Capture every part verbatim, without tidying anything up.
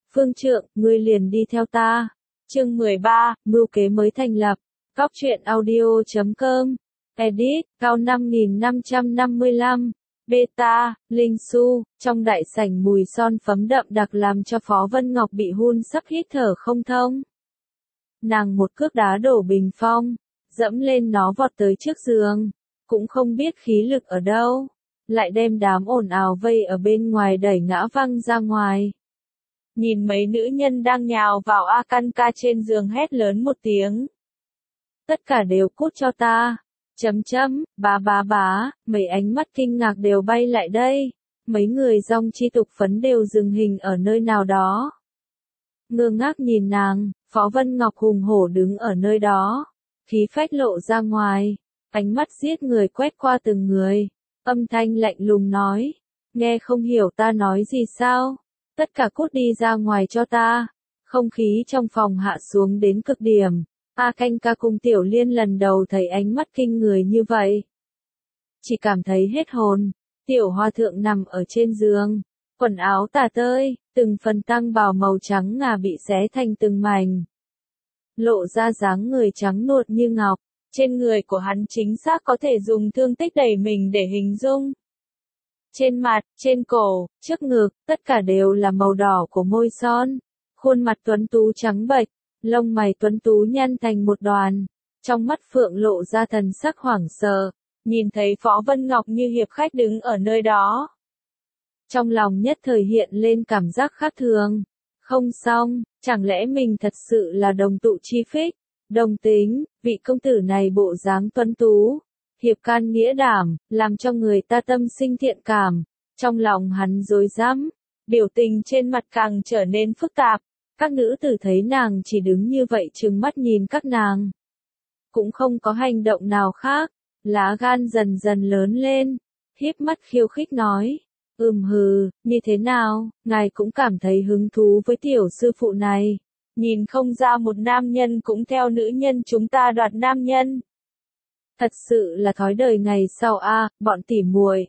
Phương Trượng, ngươi liền đi theo ta. Chương mười ba, mưu kế mới thành lập. Góc truyện audio chấm com. Edit, cao năm nghìn năm trăm năm mươi lăm. Beta, Linh Su, trong đại sảnh mùi son phấm đậm đặc làm cho Phó Vân Ngọc bị hun sắp hít thở không thông. Nàng một cước đá đổ bình phong, dẫm lên nó vọt tới trước giường, cũng không biết khí lực ở đâu, lại đem đám ồn ào vây ở bên ngoài đẩy ngã văng ra ngoài. Nhìn mấy nữ nhân đang nhào vào A Căn Ca trên giường hét lớn một tiếng. Tất cả đều cút cho ta. Chấm chấm, bá bá bá, mấy ánh mắt kinh ngạc đều bay lại đây. Mấy người dòng chi tục phấn đều dừng hình ở nơi nào đó. Ngơ ngác nhìn nàng, Phó Vân Ngọc hùng hổ đứng ở nơi đó. Khí phách lộ ra ngoài, ánh mắt giết người quét qua từng người. Âm thanh lạnh lùng nói, nghe không hiểu ta nói gì sao? Tất cả cút đi ra ngoài cho ta. Không khí trong phòng hạ xuống đến cực điểm. A Canh Ca cùng Tiểu Liên lần đầu thấy ánh mắt kinh người như vậy. Chỉ cảm thấy hết hồn. Tiểu Hoa Thượng nằm ở trên giường, quần áo tả tơi, từng phần tăng bào màu trắng ngà bị xé thành từng mảnh. Lộ ra dáng người trắng nuột như ngọc. Trên người của hắn chính xác có thể dùng thương tích đầy mình để hình dung. Trên mặt, trên cổ, trước ngực, tất cả đều là màu đỏ của môi son. Khuôn mặt tuấn tú trắng bệch, lông mày tuấn tú nhăn thành một đoàn. Trong mắt Phượng lộ ra thần sắc hoảng sợ, nhìn thấy Phó Vân Ngọc như hiệp khách đứng ở nơi đó. Trong lòng nhất thời hiện lên cảm giác khác thường. Không xong, chẳng lẽ mình thật sự là đồng tụ chi phích, đồng tính, vị công tử này bộ dáng tuấn tú, hiệp can nghĩa đảm, làm cho người ta tâm sinh thiện cảm. Trong lòng hắn rối rắm, biểu tình trên mặt càng trở nên phức tạp. Các nữ tử thấy nàng chỉ đứng như vậy trừng mắt nhìn các nàng. Cũng không có hành động nào khác, lá gan dần dần lớn lên, híp mắt khiêu khích nói. Ừm hừ, như thế nào, ngài cũng cảm thấy hứng thú với tiểu sư phụ này. Nhìn không ra một nam nhân cũng theo nữ nhân chúng ta đoạt nam nhân. Thật sự là thói đời ngày sau a, à, bọn tỉ muội.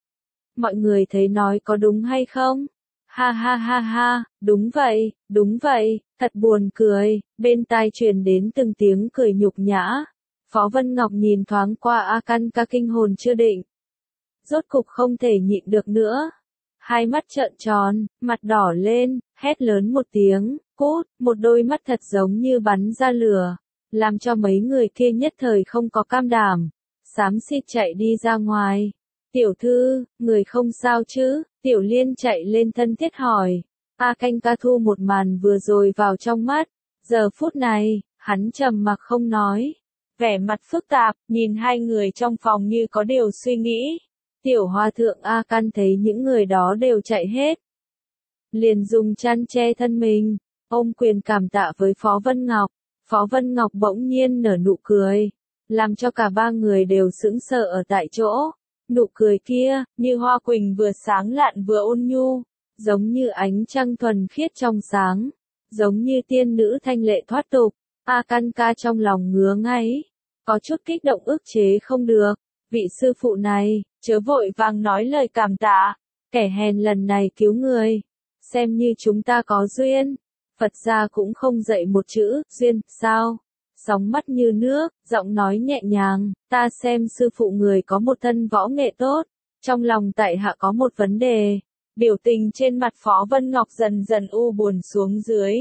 Mọi người thấy nói có đúng hay không? Ha ha ha ha, đúng vậy, đúng vậy, thật buồn cười, bên tai truyền đến từng tiếng cười nhục nhã. Phó Vân Ngọc nhìn thoáng qua A Căn Ca kinh hồn chưa định. Rốt cục không thể nhịn được nữa. Hai mắt trợn tròn, mặt đỏ lên, hét lớn một tiếng, cút, một đôi mắt thật giống như bắn ra lửa, làm cho mấy người kia nhất thời không có cam đảm, xám xịt chạy đi ra ngoài. Tiểu thư, người không sao chứ? Tiểu Liên chạy lên thân thiết hỏi. A Canh Ca thu một màn vừa rồi vào trong mắt. Giờ phút này, hắn trầm mặc không nói. Vẻ mặt phức tạp, nhìn hai người trong phòng như có điều suy nghĩ. Tiểu Hoa Thượng A Căn thấy những người đó đều chạy hết. Liền dùng chăn che thân mình, ôm quyền cảm tạ với Phó Vân Ngọc. Phó Vân Ngọc bỗng nhiên nở nụ cười, làm cho cả ba người đều sững sờ ở tại chỗ. Nụ cười kia, như hoa quỳnh vừa sáng lạn vừa ôn nhu, giống như ánh trăng thuần khiết trong sáng, giống như tiên nữ thanh lệ thoát tục. A Căn Ca trong lòng ngứa ngáy, có chút kích động ức chế không được. Vị sư phụ này, chớ vội vàng nói lời cảm tạ, kẻ hèn lần này cứu người, xem như chúng ta có duyên. Phật gia cũng không dạy một chữ, duyên, sao? Sóng mắt như nước, giọng nói nhẹ nhàng, ta xem sư phụ người có một thân võ nghệ tốt, trong lòng tại hạ có một vấn đề. Biểu tình trên mặt Phó Vân Ngọc dần dần u buồn xuống dưới.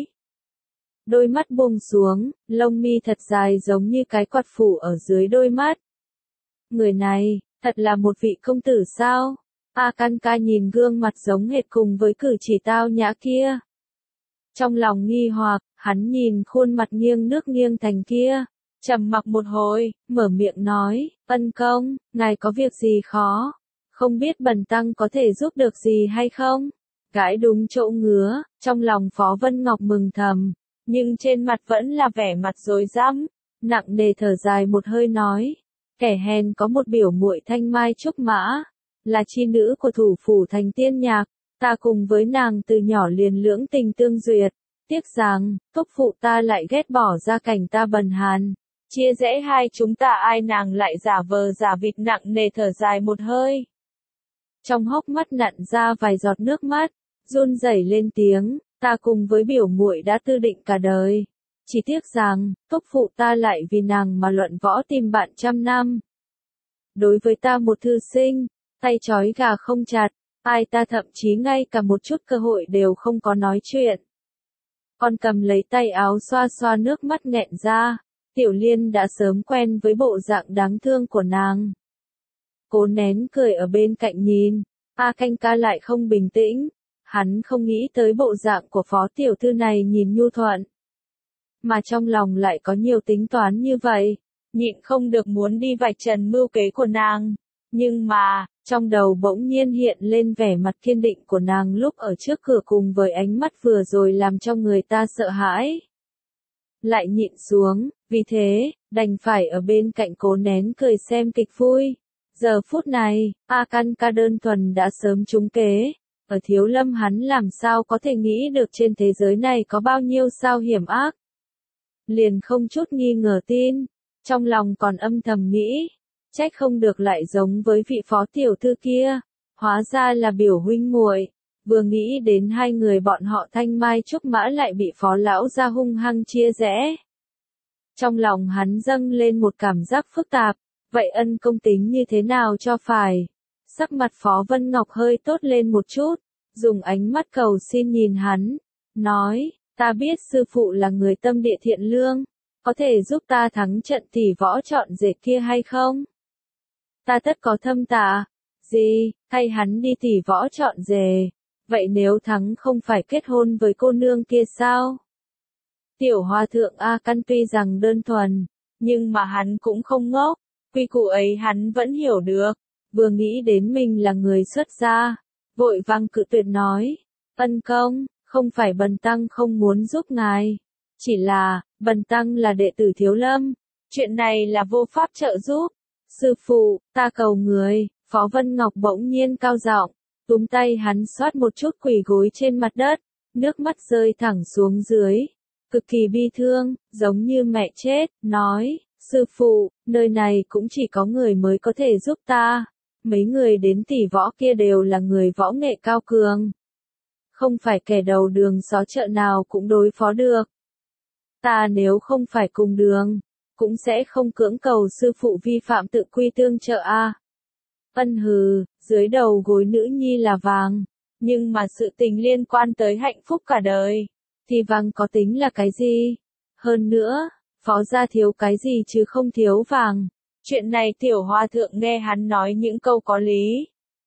Đôi mắt buông xuống, lông mi thật dài giống như cái quạt phủ ở dưới đôi mắt. Người này, thật là một vị công tử sao? A Căn Ca nhìn gương mặt giống hệt cùng với cử chỉ tao nhã kia. Trong lòng nghi hoặc, hắn nhìn khuôn mặt nghiêng nước nghiêng thành kia, trầm mặc một hồi, mở miệng nói, Ân công, ngài có việc gì khó? Không biết bần tăng có thể giúp được gì hay không? Gãi đúng chỗ ngứa, trong lòng Phó Vân Ngọc mừng thầm, nhưng trên mặt vẫn là vẻ mặt rối rắm, nặng nề thở dài một hơi nói, kẻ hèn có một biểu muội thanh mai trúc mã, là chi nữ của thủ phủ thành tiên nhạc, ta cùng với nàng từ nhỏ liền lưỡng tình tương duyệt. Tiếc rằng, thúc phụ ta lại ghét bỏ gia cảnh ta bần hàn. Chia rẽ hai chúng ta ai nàng lại giả vờ giả vịt nặng nề thở dài một hơi. Trong hốc mắt nặn ra vài giọt nước mắt, run rẩy lên tiếng, Ta cùng với biểu muội đã tư định cả đời. Chỉ tiếc rằng, thúc phụ ta lại vì nàng mà luận võ tìm bạn trăm năm. Đối với ta một thư sinh, tay trói gà không chặt, ai ta thậm chí ngay cả một chút cơ hội đều không có nói chuyện. Con cầm lấy tay áo xoa xoa nước mắt nghẹn ra, Tiểu Liên đã sớm quen với bộ dạng đáng thương của nàng. Cố nén cười ở bên cạnh nhìn, A Canh Ca lại không bình tĩnh, hắn không nghĩ tới bộ dạng của phó tiểu thư này nhìn nhu thuận. Mà trong lòng lại có nhiều tính toán như vậy, nhịn không được muốn đi vạch trần mưu kế của nàng. Nhưng mà, trong đầu bỗng nhiên hiện lên vẻ mặt kiên định của nàng lúc ở trước cửa cùng với ánh mắt vừa rồi làm cho người ta sợ hãi. Lại nhịn xuống, vì thế, đành phải ở bên cạnh cố nén cười xem kịch vui. Giờ phút này, A Căn Ca đơn thuần đã sớm trúng kế. Ở Thiếu Lâm hắn làm sao có thể nghĩ được trên thế giới này có bao nhiêu sao hiểm ác. Liền không chút nghi ngờ tin, trong lòng còn âm thầm nghĩ, trách không được lại giống với vị phó tiểu thư kia, hóa ra là biểu huynh muội. Vừa nghĩ đến hai người bọn họ Thanh Mai Trúc Mã lại bị phó lão gia hung hăng chia rẽ. Trong lòng hắn dâng lên một cảm giác phức tạp, vậy ân công tính như thế nào cho phải? Sắc mặt Phó Vân Ngọc hơi tốt lên một chút, dùng ánh mắt cầu xin nhìn hắn, nói, ta biết sư phụ là người tâm địa thiện lương, có thể giúp ta thắng trận tỷ võ chọn rể kia hay không? Ta tất có thâm tạ, gì, thay hắn đi tỷ võ chọn rể, vậy nếu thắng không phải kết hôn với cô nương kia sao? Tiểu Hòa thượng A Căn tuy rằng đơn thuần, nhưng mà hắn cũng không ngốc, quy củ ấy hắn vẫn hiểu được, vừa nghĩ đến mình là người xuất gia, vội vàng cự tuyệt nói, ân công, không phải bần tăng không muốn giúp ngài, chỉ là, bần tăng là đệ tử Thiếu Lâm, chuyện này là vô pháp trợ giúp, sư phụ, ta cầu người. Phó Vân Ngọc bỗng nhiên cao giọng, túm tay hắn xoát một chút quỳ gối trên mặt đất, nước mắt rơi thẳng xuống dưới, cực kỳ bi thương, giống như mẹ chết, nói, sư phụ, nơi này cũng chỉ có người mới có thể giúp ta, mấy người đến tỷ võ kia đều là người võ nghệ cao cường. Không phải kẻ đầu đường xó chợ nào cũng đối phó được. Ta nếu không phải cùng đường, cũng sẽ không cưỡng cầu sư phụ vi phạm tự quy tương trợ a. Ân hừ, dưới đầu gối nữ nhi là vàng, nhưng mà sự tình liên quan tới hạnh phúc cả đời, thì vàng có tính là cái gì? Hơn nữa, phó gia thiếu cái gì chứ không thiếu vàng. Chuyện này Tiểu Hòa thượng nghe hắn nói những câu có lý.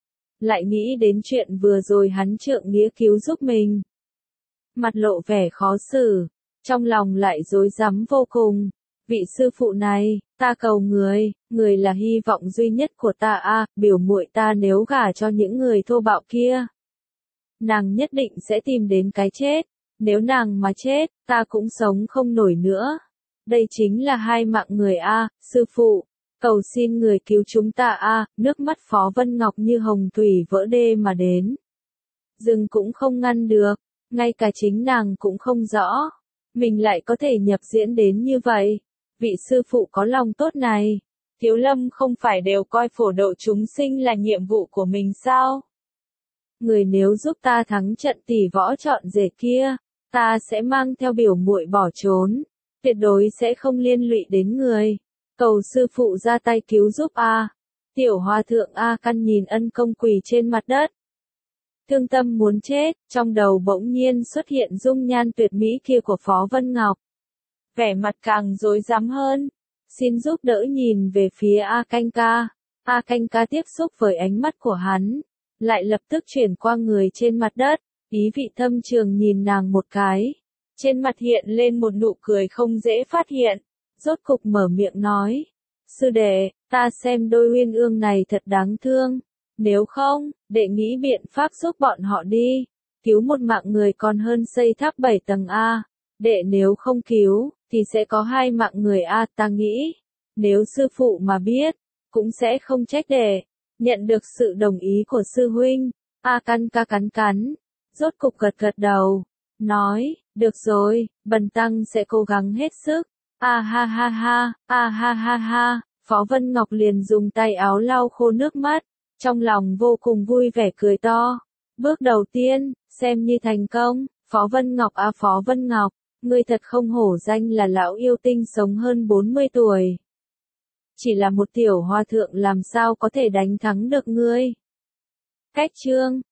Lại nghĩ đến chuyện vừa rồi hắn trượng nghĩa cứu giúp mình. Mặt lộ vẻ khó xử, trong lòng lại rối rắm vô cùng. Vị sư phụ này, ta cầu người, người là hy vọng duy nhất của ta a, biểu muội ta nếu gả cho những người thô bạo kia. Nàng nhất định sẽ tìm đến cái chết, nếu nàng mà chết, ta cũng sống không nổi nữa. Đây chính là hai mạng người a, sư phụ, cầu xin người cứu chúng ta a, nước mắt Phó Vân Ngọc như hồng thủy vỡ đê mà đến. Dừng cũng không ngăn được, ngay cả chính nàng cũng không rõ, mình lại có thể nhập diễn đến như vậy. Vị sư phụ có lòng tốt này, Thiếu Lâm không phải đều coi phổ độ chúng sinh là nhiệm vụ của mình sao? Người nếu giúp ta thắng trận tỷ võ chọn rể kia, ta sẽ mang theo biểu muội bỏ trốn, tuyệt đối sẽ không liên lụy đến người. Cầu sư phụ ra tay cứu giúp a. Tiểu Hòa thượng A Căn nhìn ân công quỳ trên mặt đất. Thương tâm muốn chết, trong đầu bỗng nhiên xuất hiện dung nhan tuyệt mỹ kia của Phó Vân Ngọc. Vẻ mặt càng rối rắm hơn, xin giúp đỡ nhìn về phía A Canh Ca. A Canh Ca tiếp xúc với ánh mắt của hắn, lại lập tức chuyển qua người trên mặt đất, ý vị thâm trường nhìn nàng một cái. Trên mặt hiện lên một nụ cười không dễ phát hiện, rốt cục mở miệng nói, sư đệ, ta xem đôi uyên ương này thật đáng thương, nếu không, đệ nghĩ biện pháp giúp bọn họ đi, cứu một mạng người còn hơn xây tháp bảy tầng a. Đệ nếu không cứu, thì sẽ có hai mạng người a, ta nghĩ. Nếu sư phụ mà biết, cũng sẽ không trách đệ. Nhận được sự đồng ý của sư huynh, A Căn Ca cắn cắn, rốt cục gật gật đầu, nói, được rồi, bần tăng sẽ cố gắng hết sức. A ha ha ha, a ha ha ha, Phó Vân Ngọc liền dùng tay áo lau khô nước mắt, trong lòng vô cùng vui vẻ cười to. Bước đầu tiên, xem như thành công, Phó Vân Ngọc à Phó Vân Ngọc, ngươi thật không hổ danh là lão yêu tinh sống hơn bốn mươi tuổi. Chỉ là một tiểu hòa thượng làm sao có thể đánh thắng được ngươi. Cách chương